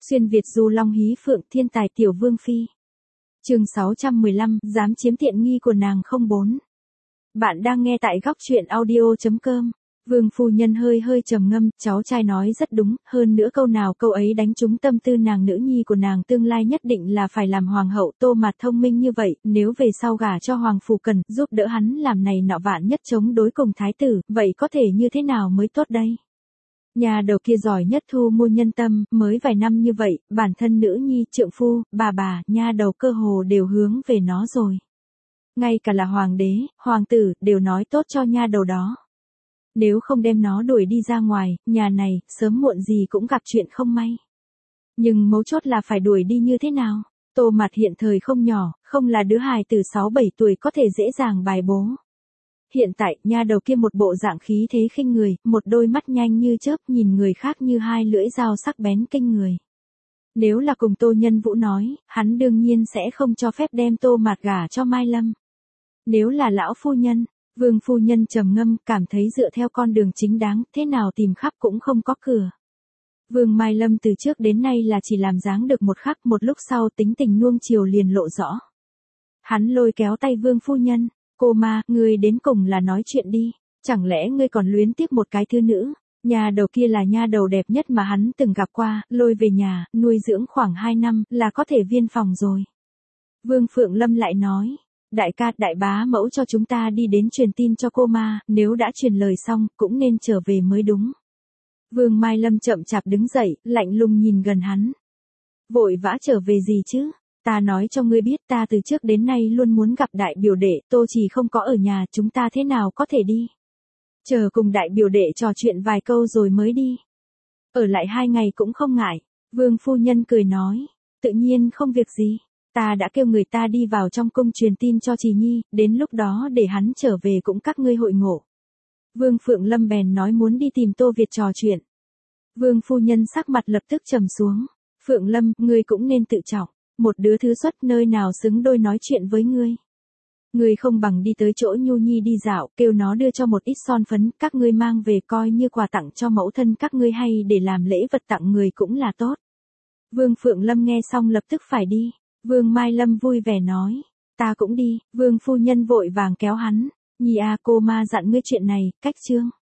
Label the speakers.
Speaker 1: Xuyên Việt du long hí phượng thiên tài tiểu vương phi. Chương 615, dám chiếm tiện nghi của nàng không bốn. Bạn đang nghe tại góc truyện audio.com. Vương phu nhân hơi trầm ngâm, cháu trai nói rất đúng, hơn nữa câu nào câu ấy đánh trúng tâm tư nàng, nữ nhi của nàng tương lai nhất định là phải làm hoàng hậu. Tô Mạt thông minh như vậy, nếu về sau gả cho hoàng phủ cần giúp đỡ hắn làm này nọ vạn nhất chống đối cùng thái tử, vậy có thể như thế nào mới tốt đây? Nhà đầu kia giỏi nhất thu mua nhân tâm, mới vài năm như vậy, bản thân nữ nhi, trượng phu, bà, nha đầu cơ hồ đều hướng về nó rồi. Ngay cả là hoàng đế, hoàng tử, đều nói tốt cho nha đầu đó. Nếu không đem nó đuổi đi ra ngoài, nhà này, sớm muộn gì cũng gặp chuyện không may. Nhưng mấu chốt là phải đuổi đi như thế nào? Tô Mạt hiện thời không nhỏ, không là đứa hài từ 6-7 tuổi có thể dễ dàng bài bố. Hiện tại, nha đầu kia một bộ dạng khí thế khinh người, một đôi mắt nhanh như chớp nhìn người khác như hai lưỡi dao sắc bén kinh người. Nếu là cùng Tô Nhân Vũ nói, hắn đương nhiên sẽ không cho phép đem Tô Mạt gả cho Mai Lâm. Nếu là lão phu nhân, Vương phu nhân trầm ngâm, cảm thấy dựa theo con đường chính đáng, thế nào tìm khắp cũng không có cửa. Vương Mai Lâm từ trước đến nay là chỉ làm dáng được một khắc, một lúc sau tính tình nuông chiều liền lộ rõ. Hắn lôi kéo tay Vương phu nhân, cô ma, ngươi đến cùng là nói chuyện đi, chẳng lẽ ngươi còn luyến tiếc một cái thứ nữ? Nhà đầu kia là nha đầu đẹp nhất mà hắn từng gặp qua, lôi về nhà, nuôi dưỡng khoảng 2 năm, là có thể viên phòng rồi. Vương Phượng Lâm lại nói, đại ca, đại bá mẫu cho chúng ta đi đến truyền tin cho cô ma, nếu đã truyền lời xong, cũng nên trở về mới đúng. Vương Mai Lâm chậm chạp đứng dậy, lạnh lùng nhìn gần hắn. Vội vã trở về gì chứ? Ta nói cho ngươi biết, ta từ trước đến nay luôn muốn gặp đại biểu đệ, Tô Chỉ không có ở nhà, chúng ta thế nào có thể đi? Chờ cùng đại biểu đệ trò chuyện vài câu rồi mới đi. Ở lại 2 ngày cũng không ngại. Vương phu nhân cười nói, tự nhiên không việc gì. Ta đã kêu người ta đi vào trong cung truyền tin cho Trì Nhi, đến lúc đó để hắn trở về cũng các ngươi hội ngộ. Vương Phượng Lâm bèn nói muốn đi tìm Tô Việt trò chuyện. Vương phu nhân sắc mặt lập tức trầm xuống. Phượng Lâm, ngươi cũng nên tự trọng. Một đứa thứ xuất nơi nào xứng đôi nói chuyện với ngươi. Ngươi không bằng đi tới chỗ Nhu Nhi đi dạo, kêu nó đưa cho một ít son phấn, các ngươi mang về coi như quà tặng cho mẫu thân các ngươi hay để làm lễ vật tặng người cũng là tốt. Vương Phượng Lâm nghe xong lập tức phải đi. Vương Mai Lâm vui vẻ nói, ta cũng đi. Vương phu nhân vội vàng kéo hắn, Nhi à, cô ma dặn ngươi chuyện này, cách chương.